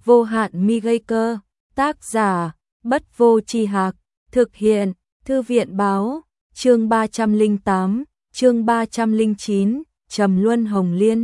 Vô hạn mi gây cơ. Tác giả Bất Vô Tri Hạc. Thực hiện Thư viện báo. Chương 308, chương 309, Trầm Luân Hồng Liên.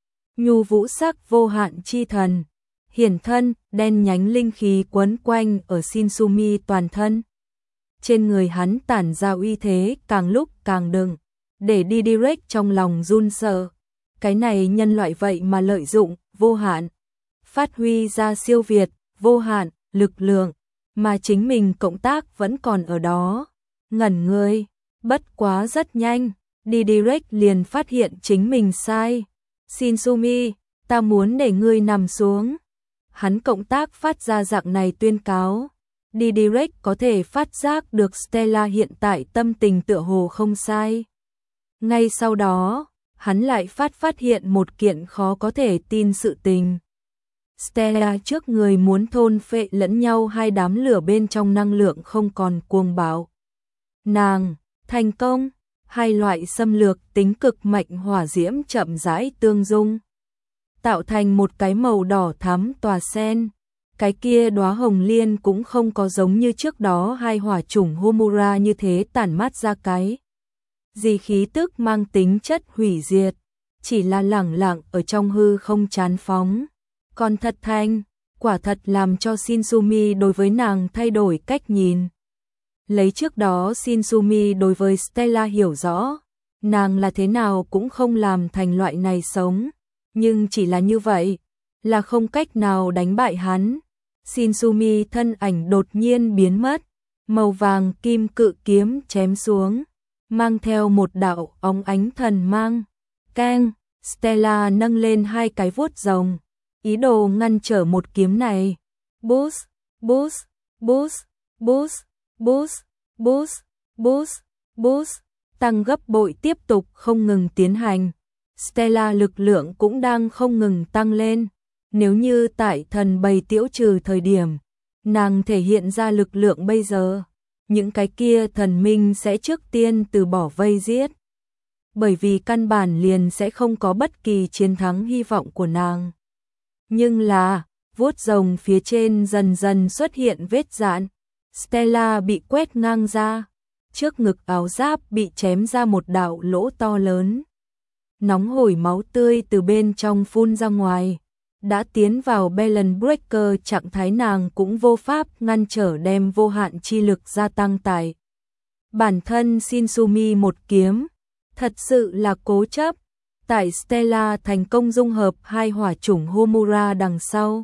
Nhu vũ sắc vô hạn chi thần. Hiển thân, đen nhánh linh khí quấn quanh ở Shinsumi toàn thân. Trên người hắn tản ra uy thế càng lúc càng đừng, để đi direct trong lòng run sợ. Cái này nhân loại vậy mà lợi dụng vô hạn, phát huy ra siêu việt, vô hạn, lực lượng, mà chính mình cộng tác vẫn còn ở đó. Ngẩn người, bất quá rất nhanh, đi direct liền phát hiện chính mình sai. Shinsumi, ta muốn để ngươi nằm xuống. Hắn cộng tác phát ra dạng này tuyên cáo. Đi direct có thể phát giác được Stella hiện tại tâm tình tựa hồ không sai. Ngay sau đó, hắn lại phát hiện một kiện khó có thể tin sự tình. Stella trước người muốn thôn phệ lẫn nhau hai đám lửa bên trong năng lượng không còn cuồng bạo. Nàng, thành công, hai loại xâm lược tính cực mạnh hỏa diễm chậm rãi tương dung, tạo thành một cái màu đỏ thắm tỏa sen. Cái kia đóa hồng liên cũng không có giống như trước đó hai hỏa chủng Homura như thế tản mát ra cái gì khí tức mang tính chất hủy diệt, chỉ là lẳng lặng ở trong hư không chán phóng. Còn thật thanh, quả thật làm cho Shinsumi đối với nàng thay đổi cách nhìn. Lấy trước đó Shinsumi đối với Stella hiểu rõ, nàng là thế nào cũng không làm thành loại này sống, nhưng chỉ là như vậy, là không cách nào đánh bại hắn. Shinsumi thân ảnh đột nhiên biến mất, màu vàng kim cự kiếm chém xuống, mang theo một đạo óng ánh thần mang. Keng, Stella nâng lên hai cái vuốt rồng, ý đồ ngăn trở một kiếm này. Boost, boost, boost, boost, boost, boost, boost, boost, tăng gấp bội tiếp tục không ngừng tiến hành. Stella lực lượng cũng đang không ngừng tăng lên. Nếu như tại thần bầy tiễu trừ thời điểm, nàng thể hiện ra lực lượng bây giờ, những cái kia thần minh sẽ trước tiên từ bỏ vây giết. Bởi vì căn bản liền sẽ không có bất kỳ chiến thắng hy vọng của nàng. Nhưng là, vuốt rồng phía trên dần dần xuất hiện vết rạn. Stella bị quét ngang ra, trước ngực áo giáp bị chém ra một đạo lỗ to lớn. Nóng hổi máu tươi từ bên trong phun ra ngoài. Đã tiến vào Balance Breaker trạng thái nàng cũng vô pháp ngăn trở đem vô hạn chi lực gia tăng tại bản thân Shinsumi một kiếm. Thật sự là cố chấp. Tại Stella thành công dung hợp hai hỏa chủng Homura đằng sau,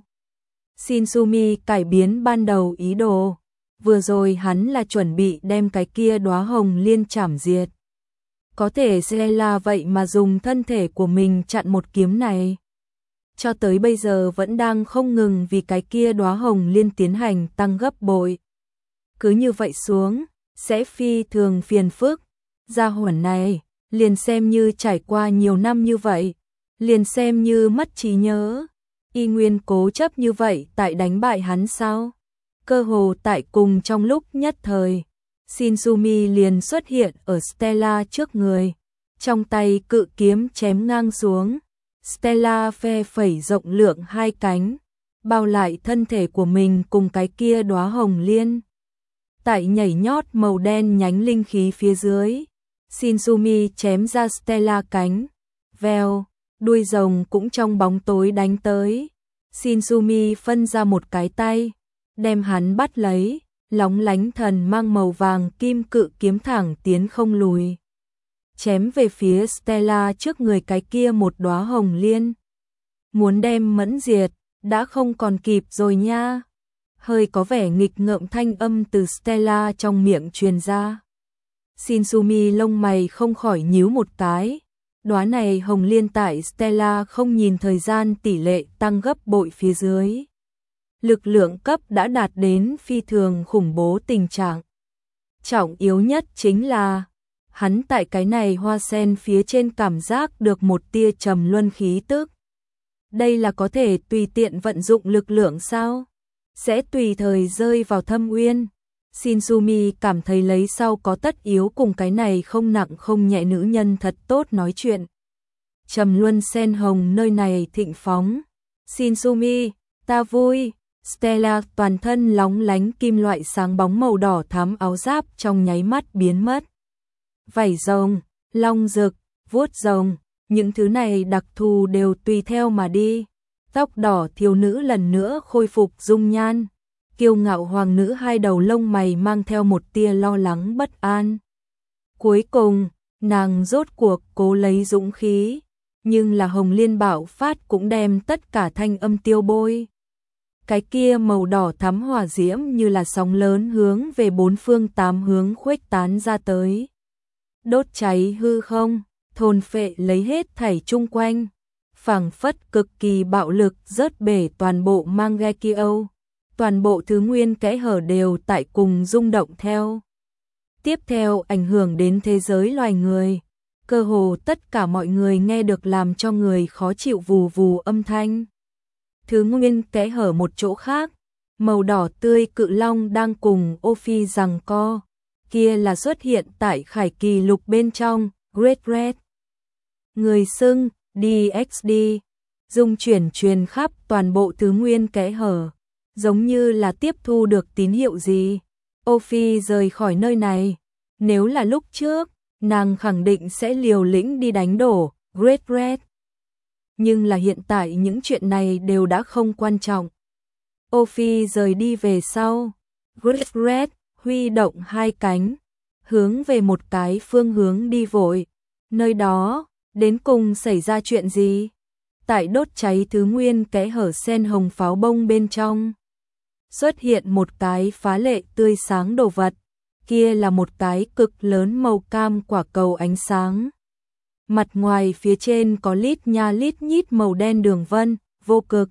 Shinsumi cải biến ban đầu ý đồ. Vừa rồi hắn là chuẩn bị đem cái kia đóa hồng liên chảm diệt. Có thể Stella vậy mà dùng thân thể của mình chặn một kiếm này. Cho tới bây giờ vẫn đang không ngừng vì cái kia đóa hồng liên tiến hành tăng gấp bội. Cứ như vậy xuống, sẽ phi thường phiền phức. Gia hỏa này, liền xem như trải qua nhiều năm như vậy, liền xem như mất trí nhớ, y nguyên cố chấp như vậy tại đánh bại hắn sao? Cơ hồ tại cùng trong lúc nhất thời, Shinsumi liền xuất hiện ở Stella trước người, trong tay cự kiếm chém ngang xuống. Stella phe phẩy rộng lượng hai cánh, bao lại thân thể của mình cùng cái kia đóa hồng liên. Tại nhảy nhót màu đen nhánh linh khí phía dưới, Shinsumi chém ra Stella cánh, vèo, đuôi rồng cũng trong bóng tối đánh tới. Shinsumi phân ra một cái tay, đem hắn bắt lấy, lóng lánh thần mang màu vàng kim cự kiếm thẳng tiến không lùi, chém về phía Stella trước người cái kia một đóa hồng liên. Muốn đem mẫn diệt, đã không còn kịp rồi nha. Hơi có vẻ nghịch ngợm thanh âm từ Stella trong miệng truyền ra. Shinsumi lông mày không khỏi nhíu một cái. Đóa này hồng liên tại Stella không nhìn thời gian tỷ lệ tăng gấp bội phía dưới. Lực lượng cấp đã đạt đến phi thường khủng bố tình trạng. Trọng yếu nhất chính là hắn tại cái này hoa sen phía trên cảm giác được một tia trầm luân khí tức. Đây là có thể tùy tiện vận dụng lực lượng sao? Sẽ tùy thời rơi vào thâm uyên. Shinsumi cảm thấy lấy sau có tất yếu cùng cái này không nặng không nhẹ nữ nhân thật tốt nói chuyện. Trầm luân sen hồng nơi này thịnh phóng. Shinsumi, Ta vui. Stella toàn thân lóng lánh kim loại sáng bóng màu đỏ thắm, áo giáp trong nháy mắt biến mất. Vảy rồng, long rực, vuốt rồng, những thứ này đặc thù đều tùy theo mà đi. Tóc đỏ thiếu nữ lần nữa khôi phục dung nhan. Kiêu ngạo hoàng nữ hai đầu lông mày mang theo một tia lo lắng bất an. Cuối cùng, nàng rốt cuộc cố lấy dũng khí, nhưng là Hồng Liên bạo phát cũng đem tất cả thanh âm tiêu bôi. Cái kia màu đỏ thắm hỏa diễm như là sóng lớn hướng về bốn phương tám hướng khuếch tán ra tới. Đốt cháy hư không, thôn phệ lấy hết thảy chung quanh, phảng phất cực kỳ bạo lực rớt bể toàn bộ Mangekyo. Toàn bộ thứ nguyên kẽ hở đều tại cùng rung động theo. Tiếp theo ảnh hưởng đến thế giới loài người. Cơ hồ tất cả mọi người nghe được làm cho người khó chịu vù vù âm thanh. Thứ nguyên kẽ hở một chỗ khác, màu đỏ tươi cự long đang cùng Ophi giằng co. Kia là xuất hiện tại khải kỳ lục bên trong, Great Red. Người xưng, DXD, dung chuyển truyền khắp toàn bộ thứ nguyên kẽ hở. Giống như là tiếp thu được tín hiệu gì. Ophi rời khỏi nơi này. Nếu là lúc trước, nàng khẳng định sẽ liều lĩnh đi đánh đổ Great Red. Nhưng là hiện tại những chuyện này đều đã không quan trọng. Ophi rời đi về sau. Great Red huy động hai cánh, hướng về một cái phương hướng đi vội. Nơi đó, đến cùng xảy ra chuyện gì? Tại đốt cháy thứ nguyên kẽ hở sen hồng pháo bông bên trong. Xuất hiện một cái phá lệ tươi sáng đồ vật, kia là một cái cực lớn màu cam quả cầu ánh sáng. Mặt ngoài phía trên có lít nha lít nhít màu đen đường vân, vô cực.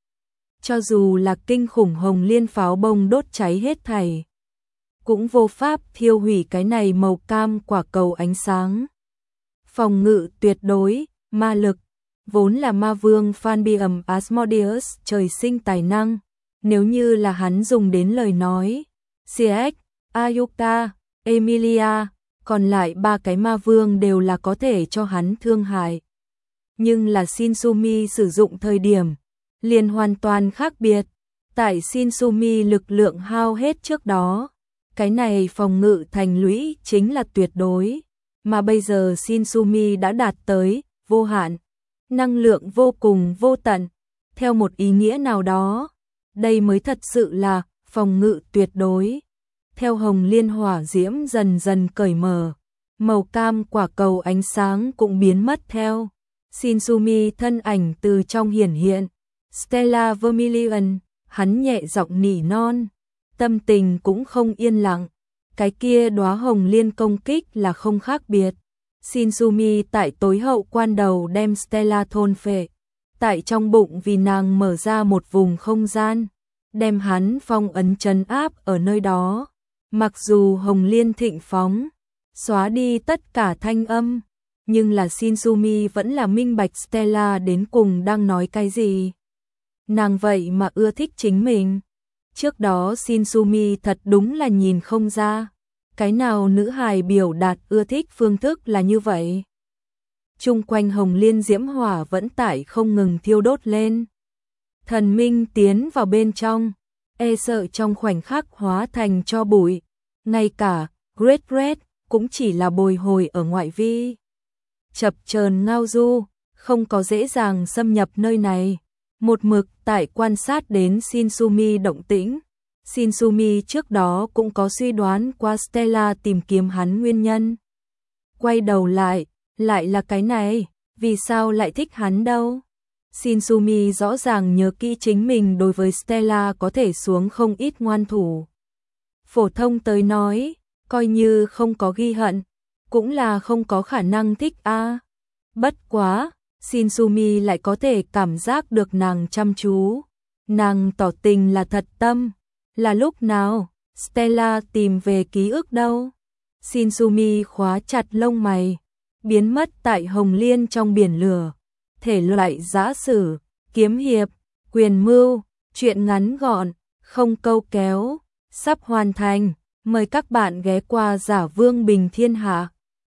Cho dù là kinh khủng Hồng Liên pháo bông đốt cháy hết thảy, cũng vô pháp thiêu hủy cái này màu cam quả cầu ánh sáng. Phòng ngự tuyệt đối, ma lực, vốn là ma vương Phanbium Asmodeus trời sinh tài năng. Nếu như là hắn dùng đến lời nói, CX, Ayuka, Emilia, còn lại ba cái ma vương đều là có thể cho hắn thương hại. Nhưng là Shinsumi sử dụng thời điểm, liền hoàn toàn khác biệt. Tại Shinsumi lực lượng hao hết trước đó, cái này phòng ngự thành lũy chính là tuyệt đối. Mà bây giờ Shinsumi đã đạt tới vô hạn, năng lượng vô cùng vô tận. Theo một ý nghĩa nào đó, đây mới thật sự là phòng ngự tuyệt đối. Theo Hồng Liên hỏa diễm dần dần cởi mở, màu cam quả cầu ánh sáng cũng biến mất theo. Shinsumi thân ảnh từ trong hiển hiện. Stella Vermilion, hắn nhẹ giọng nỉ non, tâm tình cũng không yên lặng. Cái kia đóa Hồng Liên công kích là không khác biệt. Shinsumi tại tối hậu quan đầu đem Stella thôn phệ. Tại trong bụng vì nàng mở ra một vùng không gian, đem hắn phong ấn trấn áp ở nơi đó. Mặc dù Hồng Liên thịnh phóng, xóa đi tất cả thanh âm, nhưng là Shinsumi vẫn là minh bạch Stella đến cùng đang nói cái gì. Nàng vậy mà ưa thích chính mình. Trước đó Shinsumi thật đúng là nhìn không ra, cái nào nữ hài biểu đạt ưa thích phương thức là như vậy. Chung quanh Hồng Liên diễm hỏa vẫn tải không ngừng thiêu đốt lên. Thần minh tiến vào bên trong, e sợ trong khoảnh khắc hóa thành cho bụi. Ngay cả Great Red cũng chỉ là bồi hồi ở ngoại vi. Chập chờn ngao du, không có dễ dàng xâm nhập nơi này. Một mực tại quan sát đến Shinsumi động tĩnh. Shinsumi trước đó cũng có suy đoán qua Stella tìm kiếm hắn nguyên nhân. Quay đầu lại là cái này, vì sao lại thích hắn đâu? Shinsumi rõ ràng nhớ kỹ chính mình đối với Stella có thể xuống không ít ngoan thủ. Phổ thông tới nói, coi như không có ghi hận, cũng là không có khả năng thích a. Bất quá, Shinsumi lại có thể cảm giác được nàng chăm chú. Nàng tỏ tình là thật tâm. Là lúc nào Stella tìm về ký ức đâu? Shinsumi khóa chặt lông mày, biến mất tại Hồng Liên trong biển lửa. Thể loại giã sử, kiếm hiệp, quyền mưu, truyện ngắn gọn, không câu kéo, sắp hoàn thành. Mời các bạn ghé qua Giả Vương Bình Thiên Hạ.